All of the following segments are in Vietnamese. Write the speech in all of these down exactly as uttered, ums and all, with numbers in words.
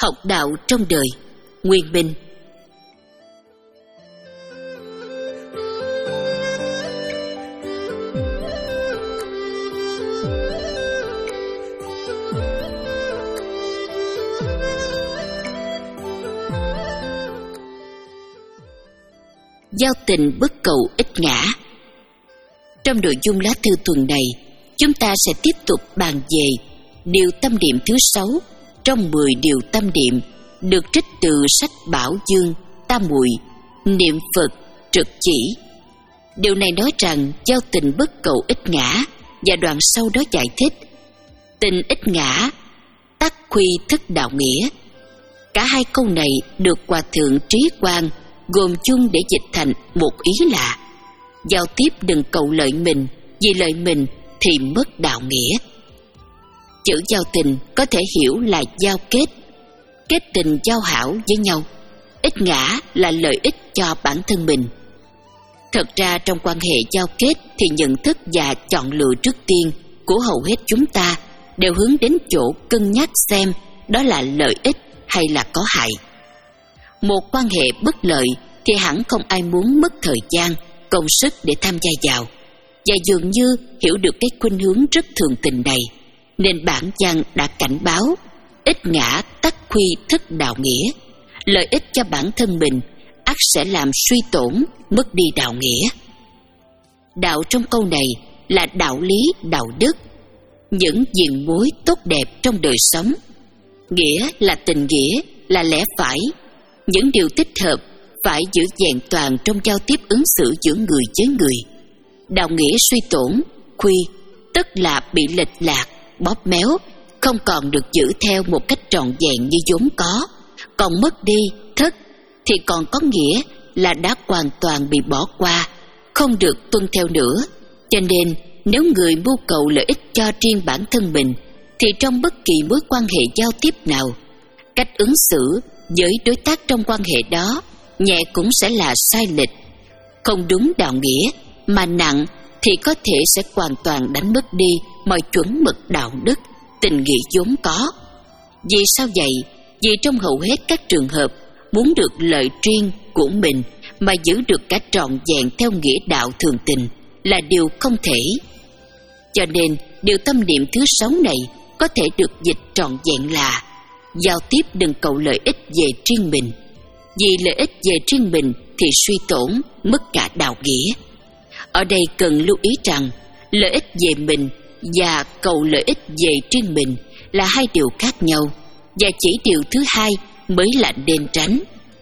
Học đạo trong đời. Nguyên Minh. Giao tình bất cầu ích ngã. Trong nội dung lá thư tuần này, chúng ta sẽ tiếp tục bàn về điều tâm niệm thứ sáu trong mười điều tâm niệm được trích từ sách Bảo Dương, Tam Muội, Niệm Phật, Trực Chỉ. Điều này nói rằng giao tình bất cầu ích ngã, và đoạn sau đó giải thích tình ích ngã, tắc khuy thức đạo nghĩa. Cả hai câu này được Hòa Thượng Trí Quang gồm chung để dịch thành một ý là giao tiếp đừng cầu lợi mình, vì lợi mình thì mất đạo nghĩa. Chữ giao tình có thể hiểu là giao kết, kết tình giao hảo với nhau. Ích ngã là lợi ích cho bản thân mình. Thật ra trong quan hệ giao kết thì nhận thức và chọn lựa trước tiên của hầu hết chúng ta đều hướng đến chỗ cân nhắc xem đó là lợi ích hay là có hại. Một quan hệ bất lợi thì hẳn không ai muốn mất thời gian, công sức để tham gia vào. Và dường như hiểu được cái khuynh hướng rất thường tình này, nên bản văn đã cảnh báo ích ngã tắc khuy thức đạo nghĩa. Lợi ích cho bản thân mình ắt sẽ làm suy tổn, mất đi đạo nghĩa. Đạo trong câu này là đạo lý, đạo đức, những diện mối tốt đẹp trong đời sống. Nghĩa là tình nghĩa, là lẽ phải, những điều thích hợp phải giữ vẹn toàn trong giao tiếp ứng xử giữa người với người. Đạo nghĩa suy tổn, khuy, tức là bị lệch lạc, bóp méo, không còn được giữ theo một cách trọn vẹn như vốn có, còn mất đi, thất, thì còn có nghĩa là đã hoàn toàn bị bỏ qua, không được tuân theo nữa. Cho nên, nếu người mưu cầu lợi ích cho riêng bản thân mình, thì trong bất kỳ mối quan hệ giao tiếp nào, cách ứng xử với đối tác trong quan hệ đó nhẹ cũng sẽ là sai lệch, không đúng đạo nghĩa, mà nặng thì có thể sẽ hoàn toàn đánh mất đi mọi chuẩn mực đạo đức, tình nghĩa vốn có. Vì sao vậy? Vì trong hầu hết các trường hợp, muốn được lợi riêng của mình mà giữ được cả trọn vẹn theo nghĩa đạo thường tình là điều không thể. Cho nên, điều tâm niệm thứ sáu này có thể được dịch trọn vẹn là giao tiếp đừng cầu lợi ích về riêng mình, vì lợi ích về riêng mình thì suy tổn, mất cả đạo nghĩa. Ở đây cần lưu ý rằng lợi ích về mình và cầu lợi ích về riêng mình là hai điều khác nhau, và chỉ điều thứ hai mới là nên tránh.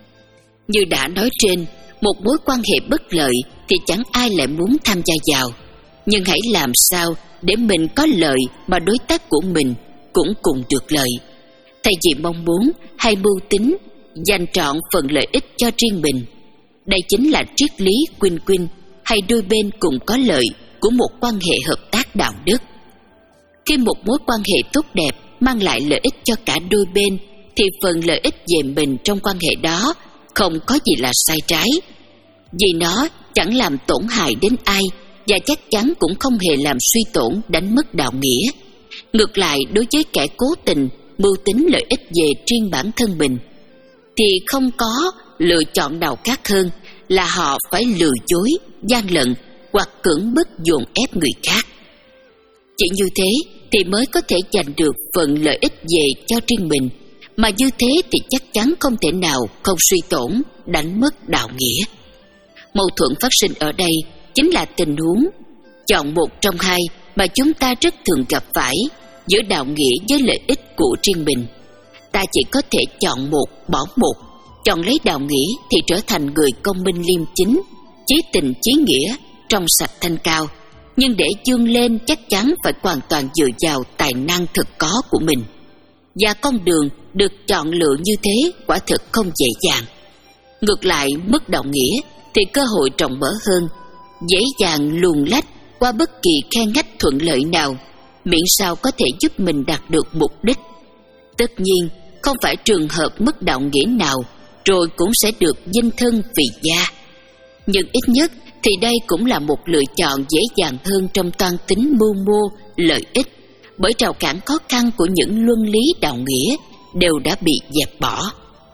Như đã nói trên, một mối quan hệ bất lợi thì chẳng ai lại muốn tham gia vào, nhưng hãy làm sao để mình có lợi mà đối tác của mình cũng cùng được lợi. Thay vì mong muốn hay mưu tính dành trọn phần lợi ích cho riêng mình. Đây chính là triết lý win-win hay đôi bên cùng có lợi của một quan hệ hợp tác đạo đức. Khi một mối quan hệ tốt đẹp mang lại lợi ích cho cả đôi bên thì phần lợi ích về mình trong quan hệ đó không có gì là sai trái, vì nó chẳng làm tổn hại đến ai và chắc chắn cũng không hề làm suy tổn, đánh mất đạo nghĩa. Ngược lại, đối với kẻ cố tình mưu tính lợi ích về riêng bản thân mình thì không có lựa chọn nào khác hơn là họ phải lừa dối, gian lận hoặc cưỡng bức dồn ép người khác. Chỉ như thế thì mới có thể giành được phần lợi ích về cho riêng mình, mà như thế thì chắc chắn không thể nào không suy tổn, đánh mất đạo nghĩa. Mâu thuẫn phát sinh ở đây chính là tình huống chọn một trong hai mà chúng ta rất thường gặp phải giữa đạo nghĩa với lợi ích của riêng mình. Ta chỉ có thể chọn một, bỏ một. Chọn lấy đạo nghĩa thì trở thành người công minh liêm chính, chí tình chí nghĩa, trong sạch thanh cao. Nhưng để vươn lên chắc chắn phải hoàn toàn dựa vào tài năng thực có của mình. Và con đường được chọn lựa như thế quả thực không dễ dàng. Ngược lại, mất đạo nghĩa thì cơ hội rộng mở hơn, dễ dàng luồn lách qua bất kỳ khe ngách thuận lợi nào, miễn sao có thể giúp mình đạt được mục đích. Tất nhiên, không phải trường hợp mất đạo nghĩa nào rồi cũng sẽ được dinh thân vì gia. Nhưng ít nhất thì đây cũng là một lựa chọn dễ dàng hơn trong toan tính mưu mô lợi ích, bởi rào cản khó khăn của những luân lý đạo nghĩa đều đã bị dẹp bỏ.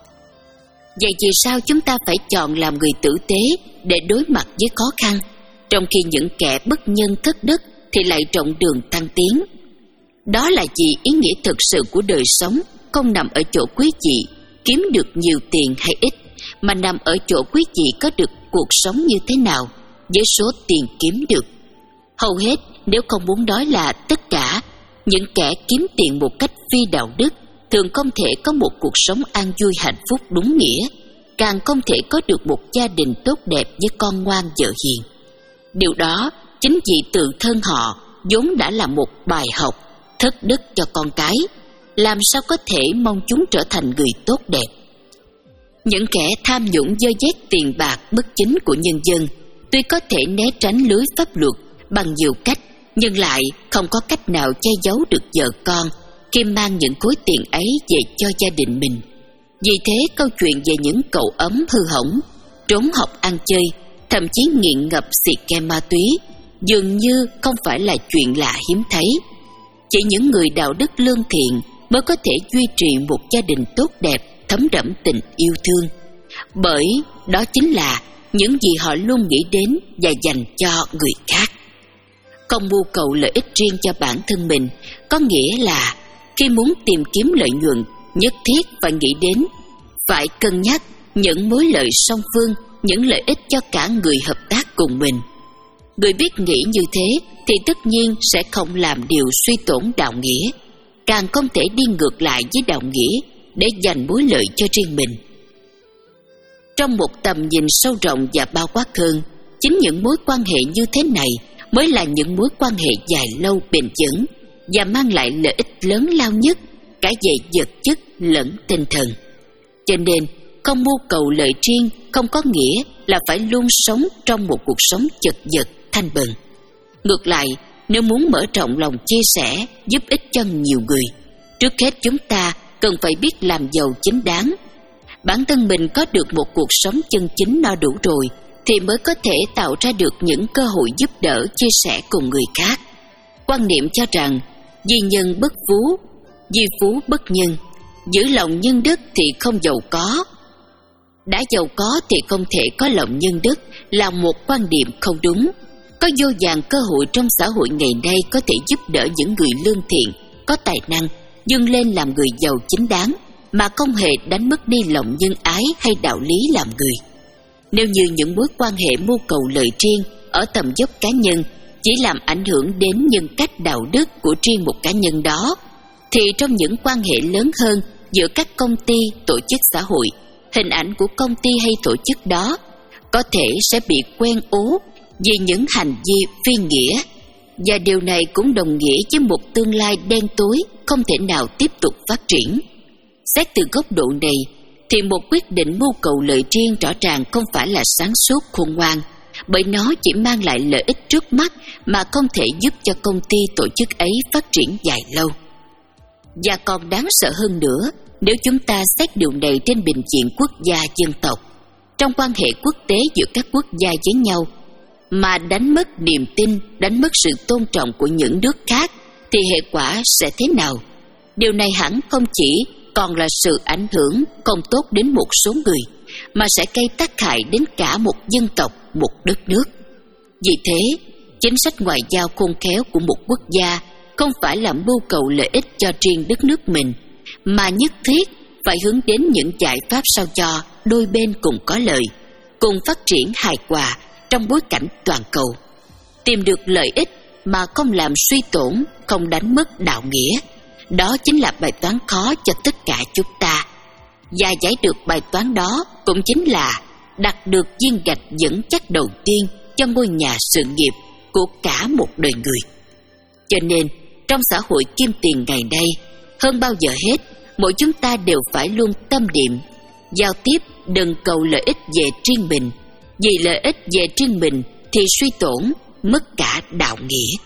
Vậy vì sao chúng ta phải chọn làm người tử tế để đối mặt với khó khăn, trong khi những kẻ bất nhân thất đức thì lại rộng đường thăng tiến? Đó là vì ý nghĩa thực sự của đời sống không nằm ở chỗ quý vị kiếm được nhiều tiền hay ít, mà nằm ở chỗ quý vị có được cuộc sống như thế nào với số tiền kiếm được. Hầu hết, nếu không muốn nói là tất cả, những kẻ kiếm tiền một cách phi đạo đức thường không thể có một cuộc sống an vui hạnh phúc đúng nghĩa, càng không thể có được một gia đình tốt đẹp với con ngoan vợ hiền. Điều đó chính vì tự thân họ vốn đã là một bài học thất đức cho con cái, làm sao có thể mong chúng trở thành người tốt đẹp. Những kẻ tham nhũng dơ dét tiền bạc bất chính của nhân dân tuy có thể né tránh lưới pháp luật bằng nhiều cách, nhưng lại không có cách nào che giấu được vợ con khi mang những khối tiền ấy về cho gia đình mình. Vì thế câu chuyện về những cậu ấm hư hỏng, trốn học ăn chơi, thậm chí nghiện ngập xì ke ma túy dường như không phải là chuyện lạ hiếm thấy. Chỉ những người đạo đức lương thiện mới có thể duy trì một gia đình tốt đẹp, thấm đẫm tình yêu thương, bởi đó chính là những gì họ luôn nghĩ đến và dành cho người khác. Không mưu cầu lợi ích riêng cho bản thân mình có nghĩa là khi muốn tìm kiếm lợi nhuận, nhất thiết phải nghĩ đến, phải cân nhắc những mối lợi song phương, những lợi ích cho cả người hợp tác cùng mình. Người biết nghĩ như thế thì tất nhiên sẽ không làm điều suy tổn đạo nghĩa, càng không thể đi ngược lại với đạo nghĩa để giành mối lợi cho riêng mình. Trong một tầm nhìn sâu rộng và bao quát hơn, chính những mối quan hệ như thế này mới là những mối quan hệ dài lâu bền vững và mang lại lợi ích lớn lao nhất cả về vật chất lẫn tinh thần. Cho nên, không mưu cầu lợi riêng không có nghĩa là phải luôn sống trong một cuộc sống chật vật thanh bần. Ngược lại, nếu muốn mở rộng lòng chia sẻ, giúp ích cho nhiều người, trước hết chúng ta cần phải biết làm giàu chính đáng. Bản thân mình có được một cuộc sống chân chính no đủ rồi thì mới có thể tạo ra được những cơ hội giúp đỡ, chia sẻ cùng người khác. Quan niệm cho rằng vì nhân bất phú, vì phú bất nhân, giữ lòng nhân đức thì không giàu có, đã giàu có thì không thể có lòng nhân đức là một quan điểm không đúng. Có vô vàn cơ hội trong xã hội ngày nay có thể giúp đỡ những người lương thiện, có tài năng, vươn lên làm người giàu chính đáng mà không hề đánh mất đi lòng nhân ái hay đạo lý làm người. Nếu như những mối quan hệ mưu cầu lợi riêng ở tầm dốc cá nhân chỉ làm ảnh hưởng đến nhân cách đạo đức của riêng một cá nhân đó, thì trong những quan hệ lớn hơn giữa các công ty, tổ chức xã hội, hình ảnh của công ty hay tổ chức đó có thể sẽ bị quen ố vì những hành vi phi nghĩa, và điều này cũng đồng nghĩa với một tương lai đen tối không thể nào tiếp tục phát triển. Xét từ góc độ này thì một quyết định mưu cầu lợi riêng rõ ràng không phải là sáng suốt khôn ngoan, bởi nó chỉ mang lại lợi ích trước mắt mà không thể giúp cho công ty tổ chức ấy phát triển dài lâu. Và còn đáng sợ hơn nữa, nếu chúng ta xét điều này trên bình diện quốc gia dân tộc, trong quan hệ quốc tế giữa các quốc gia với nhau, mà đánh mất niềm tin, đánh mất sự tôn trọng của những nước khác, thì hệ quả sẽ thế nào? Điều này hẳn không chỉ còn là sự ảnh hưởng không tốt đến một số người, mà sẽ gây tác hại đến cả một dân tộc, một đất nước. Vì thế, chính sách ngoại giao khôn khéo của một quốc gia không phải là mưu cầu lợi ích cho riêng đất nước mình, mà nhất thiết phải hướng đến những giải pháp sao cho đôi bên cùng có lợi, cùng phát triển hài hòa trong bối cảnh toàn cầu, tìm được lợi ích mà không làm suy tổn, không đánh mất đạo nghĩa. Đó chính là bài toán khó cho tất cả chúng ta. Và giải được bài toán đó cũng chính là đặt được viên gạch vững chắc đầu tiên cho ngôi nhà sự nghiệp của cả một đời người. Cho nên, trong xã hội kim tiền ngày nay, hơn bao giờ hết, mỗi chúng ta đều phải luôn tâm niệm, giao tiếp đừng cầu lợi ích về riêng mình, vì lợi ích về riêng mình thì suy tổn, mất cả đạo nghĩa.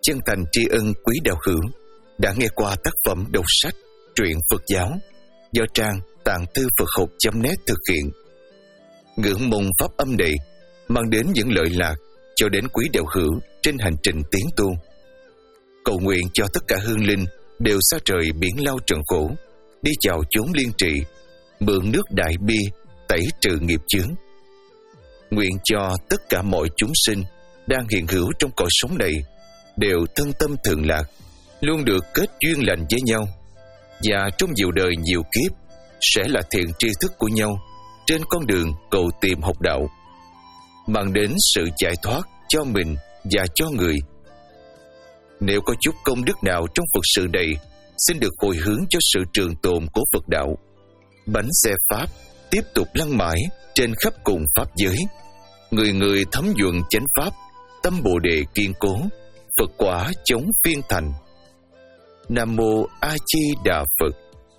chân thành tri ân quý đạo hữu đã nghe qua tác phẩm đọc sách truyện Phật giáo do trang tạng thư Phật học chấm net thực hiện. Ngưỡng mong pháp âm này mang đến những lợi lạc cho đến quý đạo hữu trên hành trình tiến tu. Cầu nguyện cho tất cả hương linh đều xa trời biển lao trần khổ, đi chào chốn liên trị, mượn nước đại bi tẩy trừ nghiệp chướng. Nguyện cho tất cả mọi chúng sinh đang hiện hữu trong cõi sống này đều thân tâm thượng lạc, luôn được kết duyên lành với nhau, và trong nhiều đời nhiều kiếp sẽ là thiện tri thức của nhau trên con đường cầu tìm học đạo, mang đến sự giải thoát cho mình và cho người. Nếu có chút công đức nào trong Phật sự này, xin được hồi hướng cho sự trường tồn của Phật đạo. Bánh xe Pháp tiếp tục lăn mãi trên khắp cùng Pháp giới, người người thấm nhuận chánh Pháp, tâm Bồ Đề kiên cố, Phật quả chống phiên thành. Nam Mô A Di Đà Phật.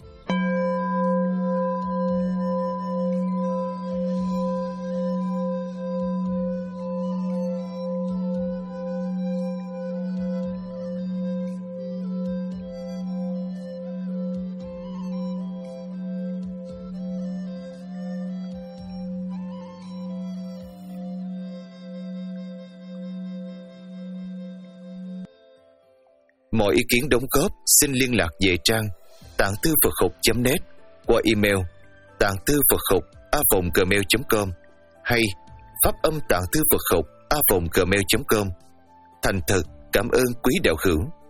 Mọi ý kiến đóng góp xin liên lạc về trang tạng thư Phật học chấm net qua email tạng thư Phật học a vòng gmail chấm com hay pháp âm tạng thư Phật học a vòng gmail chấm com. Thành thật cảm ơn quý đạo hữu.